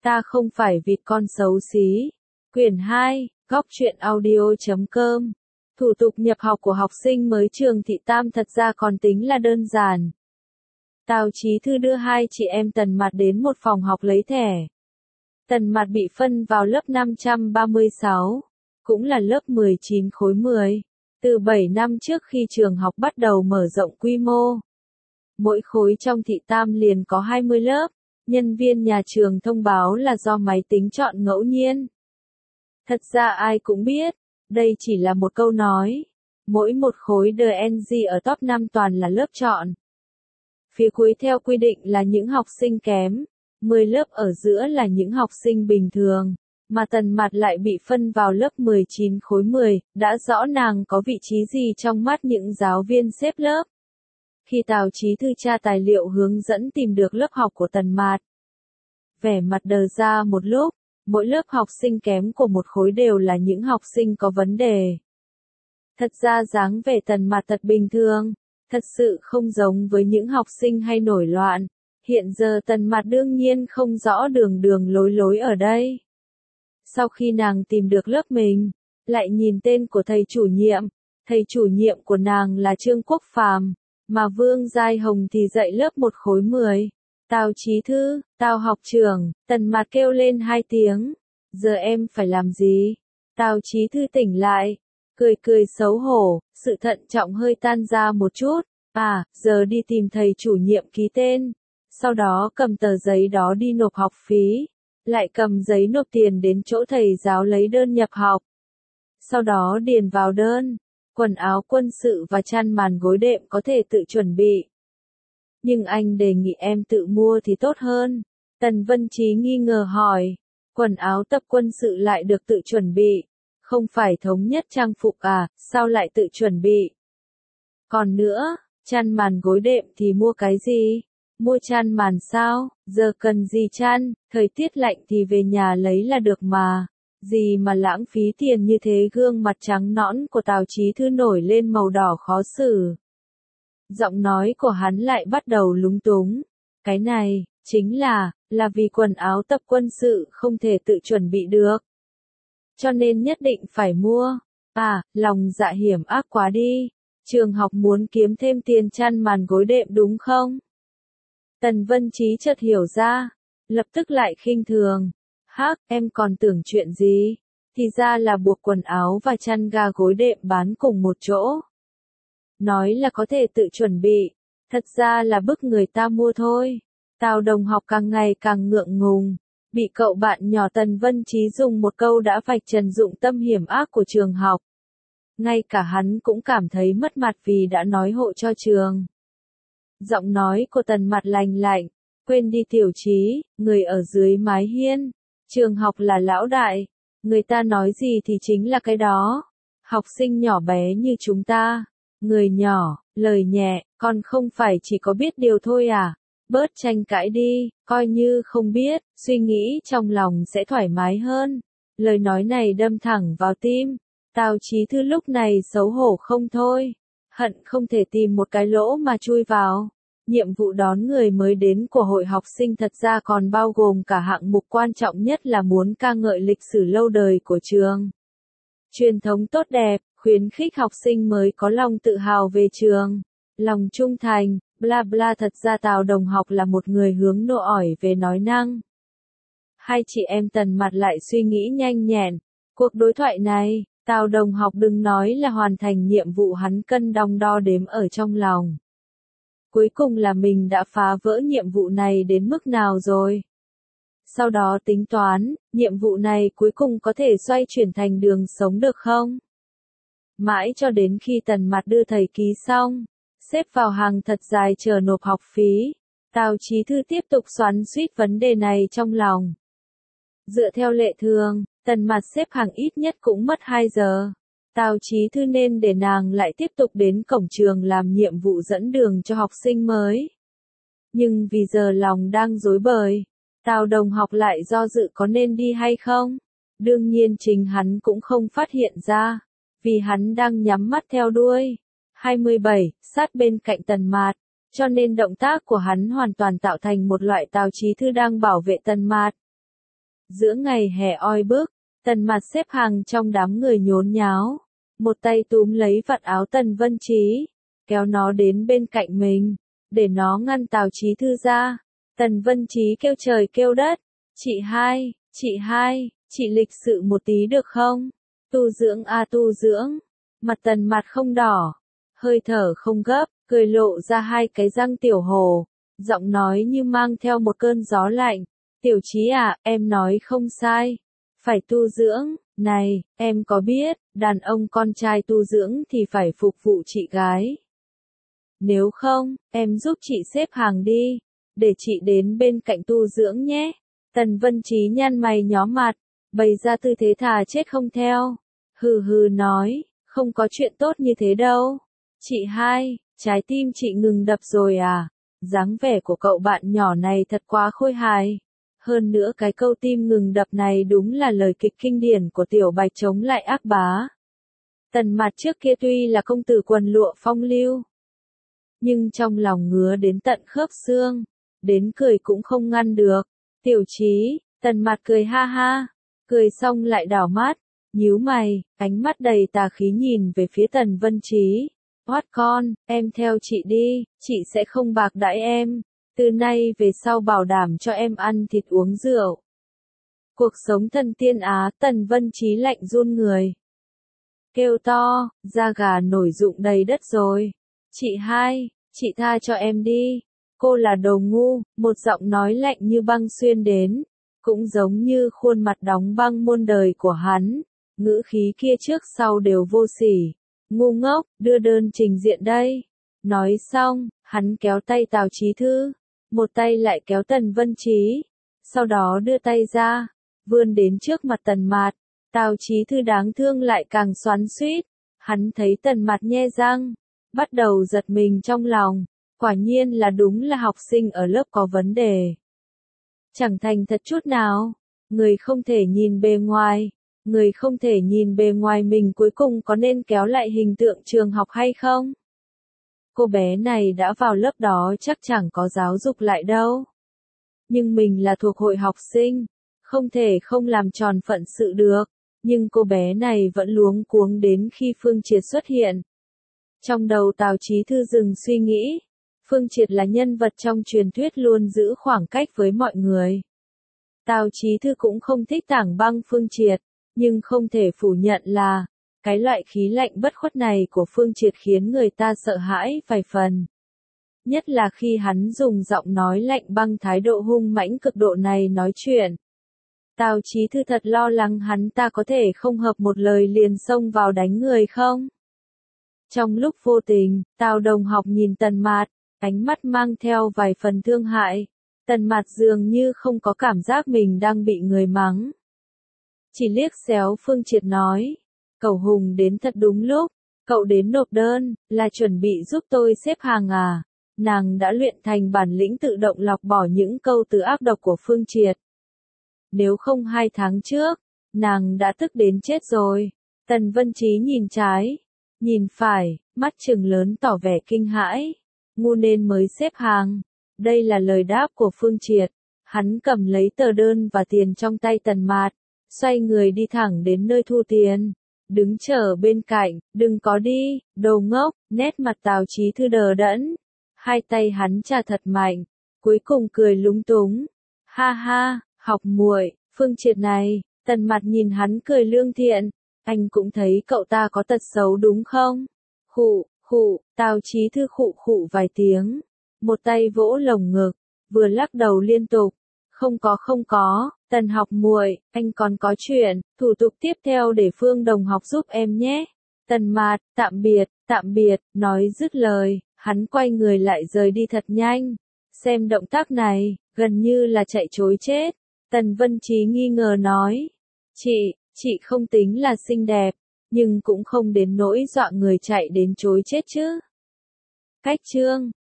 Ta không phải vịt con xấu xí. Quyển 2, Góc truyện audio.com. Thủ tục nhập học của học sinh mới trường Thị Tam thật ra còn tính là đơn giản. Tào Chí Thư đưa hai chị em Tần Mạt đến một phòng học lấy thẻ. Tần Mạt bị phân vào lớp 536, cũng là lớp 19 khối 10, từ 7 năm trước khi trường học bắt đầu mở rộng quy mô. Mỗi khối trong Thị Tam liền có 20 lớp, nhân viên nhà trường thông báo là do máy tính chọn ngẫu nhiên. Thật ra ai cũng biết, đây chỉ là một câu nói. Mỗi một khối DNG ở top 5 toàn là lớp chọn. Phía cuối theo quy định là những học sinh kém, 10 lớp ở giữa là những học sinh bình thường, mà Tần Mạt lại bị phân vào lớp 19 khối 10, đã rõ nàng có vị trí gì trong mắt những giáo viên xếp lớp. Khi Tào Chí Thư tra tài liệu hướng dẫn tìm được lớp học của Tần Mạt, vẻ mặt đờ ra một lúc. Mỗi lớp học sinh kém của một khối đều là những học sinh có vấn đề. Thật ra dáng vẻ Tần Mạt thật bình thường, thật sự không giống với những học sinh hay nổi loạn. Hiện giờ Tần Mạt đương nhiên không rõ đường lối ở đây. Sau khi nàng tìm được lớp mình, lại nhìn tên của thầy chủ nhiệm của nàng là Trương Quốc Phàm, mà Vương Giai Hồng thì dạy lớp 1 khối 10. Tào Chí Thư, Tào học trưởng, Tần Mạt kêu lên 2 tiếng. Giờ em phải làm gì? Tào Chí Thư tỉnh lại, cười xấu hổ, sự thận trọng hơi tan ra một chút. Giờ đi tìm thầy chủ nhiệm ký tên. Sau đó cầm tờ giấy đó đi nộp học phí. Lại cầm giấy nộp tiền đến chỗ thầy giáo lấy đơn nhập học. Sau đó điền vào đơn. Quần áo quân sự và chăn màn gối đệm có thể tự chuẩn bị. Nhưng anh đề nghị em tự mua thì tốt hơn. Tần Vân Trí nghi ngờ hỏi. Quần áo tập quân sự lại được tự chuẩn bị. Không phải thống nhất trang phục à, sao lại tự chuẩn bị? Còn nữa, chăn màn gối đệm thì mua cái gì? Mua chăn màn sao? Giờ cần gì chăn, thời tiết lạnh thì về nhà lấy là được mà. Gì mà lãng phí tiền như thế? Gương mặt trắng nõn của Tào Chí Thư nổi lên màu đỏ khó xử. Giọng nói của hắn lại bắt đầu lúng túng. Cái này, chính là vì quần áo tập quân sự không thể tự chuẩn bị được. Cho nên nhất định phải mua. Lòng dạ hiểm ác quá đi. Trường học muốn kiếm thêm tiền chăn màn gối đệm đúng không? Tần Vân Trí chợt hiểu ra, lập tức lại khinh thường. Em còn tưởng chuyện gì? Thì ra là buộc quần áo và chăn ga gối đệm bán cùng một chỗ. Nói là có thể tự chuẩn bị, thật ra là bức người ta mua thôi. Tào đồng học càng ngày càng ngượng ngùng, bị cậu bạn nhỏ Tần Vân Trí dùng một câu đã vạch trần dụng tâm hiểm ác của trường học. Ngay cả hắn cũng cảm thấy mất mặt vì đã nói hộ cho trường. Giọng nói của Tần Mạt lành lạnh, quên đi Tiểu Chí, người ở dưới mái hiên. Trường học là lão đại, người ta nói gì thì chính là cái đó. Học sinh nhỏ bé như chúng ta, người nhỏ, lời nhẹ, còn không phải chỉ có biết điều thôi à? Bớt tranh cãi đi, coi như không biết, suy nghĩ trong lòng sẽ thoải mái hơn. Lời nói này đâm thẳng vào tim. Tào Chí Thư lúc này xấu hổ không thôi, hận không thể tìm một cái lỗ mà chui vào. Nhiệm vụ đón người mới đến của hội học sinh thật ra còn bao gồm cả hạng mục quan trọng nhất là muốn ca ngợi lịch sử lâu đời của trường. Truyền thống tốt đẹp, khuyến khích học sinh mới có lòng tự hào về trường, lòng trung thành, bla bla. Thật ra Tào đồng học là một người hướng nội ỏi về nói năng. Hai chị em Tần Mạt lại suy nghĩ nhanh nhẹn. Cuộc đối thoại này, Tào đồng học đừng nói là hoàn thành nhiệm vụ, hắn cân đong đo đếm ở trong lòng. Cuối cùng là mình đã phá vỡ nhiệm vụ này đến mức nào rồi? Sau đó tính toán, nhiệm vụ này cuối cùng có thể xoay chuyển thành đường sống được không? Mãi cho đến khi Tần Mạt đưa thầy ký xong, xếp vào hàng thật dài chờ nộp học phí, Tào Chí Thư tiếp tục xoắn xuýt vấn đề này trong lòng. Dựa theo lệ thường, Tần Mạt xếp hàng ít nhất cũng mất 2 giờ. Tào Chí Thư nên để nàng lại tiếp tục đến cổng trường làm nhiệm vụ dẫn đường cho học sinh mới. Nhưng vì giờ lòng đang rối bời, Tào đồng học lại do dự có nên đi hay không. Đương nhiên chính hắn cũng không phát hiện ra, vì hắn đang nhắm mắt theo đuôi. 27, sát bên cạnh Tần Mạt, cho nên động tác của hắn hoàn toàn tạo thành một loại Tào Chí Thư đang bảo vệ Tần Mạt. Giữa ngày hè oi bức, Tần Mạt xếp hàng trong đám người nhốn nháo. Một tay túm lấy vạt áo Tần Vân Trí, kéo nó đến bên cạnh mình, để nó ngăn Tào Chí Thư ra. Tần Vân Trí kêu trời kêu đất. Chị hai, chị lịch sự một tí được không? Tu dưỡng à tu dưỡng. Mặt Tần Mạt không đỏ, hơi thở không gấp, cười lộ ra hai cái răng tiểu hồ, giọng nói như mang theo một cơn gió lạnh. Tiểu Chí à, em nói không sai, phải tu dưỡng. Này, em có biết, đàn ông con trai tu dưỡng thì phải phục vụ chị gái. Nếu không, em giúp chị xếp hàng đi, để chị đến bên cạnh tu dưỡng nhé. Tần Vân Trí nhăn mày nhó mặt, bày ra tư thế thà chết không theo. Hừ hừ nói, không có chuyện tốt như thế đâu. Chị hai, trái tim chị ngừng đập rồi à? Dáng vẻ của cậu bạn nhỏ này thật quá khôi hài. Hơn nữa cái câu tim ngừng đập này đúng là lời kịch kinh điển của Tiểu Bạch chống lại ác bá. Tần Mạt trước kia tuy là công tử quần lụa phong lưu, nhưng trong lòng ngứa đến tận khớp xương, đến cười cũng không ngăn được. Tiểu Chí, Tần Mạt cười ha ha, cười xong lại đảo mắt, nhíu mày, ánh mắt đầy tà khí nhìn về phía Tần Vân Trí. Hoát con, em theo chị đi, chị sẽ không bạc đãi em. Từ nay về sau bảo đảm cho em ăn thịt uống rượu. Cuộc sống thần tiên Á. Tần Vân Trí lạnh run người, kêu to, da gà nổi rụng đầy đất rồi. Chị hai, chị tha cho em đi. Cô là đồ ngu. Một giọng nói lạnh như băng xuyên đến, cũng giống như khuôn mặt đóng băng muôn đời của hắn. Ngữ khí kia trước sau đều vô sỉ. Ngu ngốc, đưa đơn trình diện đây. Nói xong, hắn kéo tay Tào Chí Thư, một tay lại kéo Tần Vân Trí, sau đó đưa tay ra, vươn đến trước mặt Tần Mạt. Tào Chí Thư đáng thương lại càng xoắn xuýt, hắn thấy Tần Mạt nhe răng, bắt đầu giật mình trong lòng, quả nhiên là đúng là học sinh ở lớp có vấn đề. Chẳng thành thật chút nào, người không thể nhìn bề ngoài, mình cuối cùng có nên kéo lại hình tượng trường học hay không? Cô bé này đã vào lớp đó chắc chẳng có giáo dục lại đâu. Nhưng mình là thuộc hội học sinh, không thể không làm tròn phận sự được. Nhưng cô bé này vẫn luống cuống đến khi Phương Triệt xuất hiện. Trong đầu Tào Chí Thư dừng suy nghĩ, Phương Triệt là nhân vật trong truyền thuyết luôn giữ khoảng cách với mọi người. Tào Chí Thư cũng không thích tảng băng Phương Triệt, nhưng không thể phủ nhận là, cái loại khí lạnh bất khuất này của Phương Triệt khiến người ta sợ hãi vài phần. Nhất là khi hắn dùng giọng nói lạnh băng thái độ hung mãnh cực độ này nói chuyện. Tào Chí Thư thật lo lắng hắn ta có thể không hợp một lời liền xông vào đánh người không? Trong lúc vô tình, Tào đồng học nhìn Tần Mạt, ánh mắt mang theo vài phần thương hại. Tần Mạt dường như không có cảm giác mình đang bị người mắng. Chỉ liếc xéo Phương Triệt nói, cậu Hùng đến thật đúng lúc, cậu đến nộp đơn, là chuẩn bị giúp tôi xếp hàng à? Nàng đã luyện thành bản lĩnh tự động lọc bỏ những câu từ ác độc của Phương Triệt. Nếu không 2 tháng trước, nàng đã tức đến chết rồi. Tần Vân Trí nhìn trái, nhìn phải, mắt trừng lớn tỏ vẻ kinh hãi. Ngu nên mới xếp hàng. Đây là lời đáp của Phương Triệt. Hắn cầm lấy tờ đơn và tiền trong tay Tần Mạt, xoay người đi thẳng đến nơi thu tiền. Đứng chờ bên cạnh, đừng có đi, đồ ngốc. Nét mặt Tào Chí Thư đờ đẫn. Hai tay hắn chà thật mạnh, cuối cùng cười lúng túng. Ha ha, học muội, Phương Triệt này. Tần Mạt nhìn hắn cười lương thiện. Anh cũng thấy cậu ta có tật xấu đúng không? Khụ, Tào Chí Thư khụ khụ vài tiếng. Một tay vỗ lồng ngực, vừa lắc đầu liên tục. Không có, Tần học muội, anh còn có chuyện, thủ tục tiếp theo để Phương đồng học giúp em nhé. Tần Mạt, tạm biệt, nói dứt lời, hắn quay người lại rời đi thật nhanh. Xem động tác này, gần như là chạy trối chết. Tần Vân Trí nghi ngờ nói, chị không tính là xinh đẹp, nhưng cũng không đến nỗi dọa người chạy đến trối chết chứ. Cách chương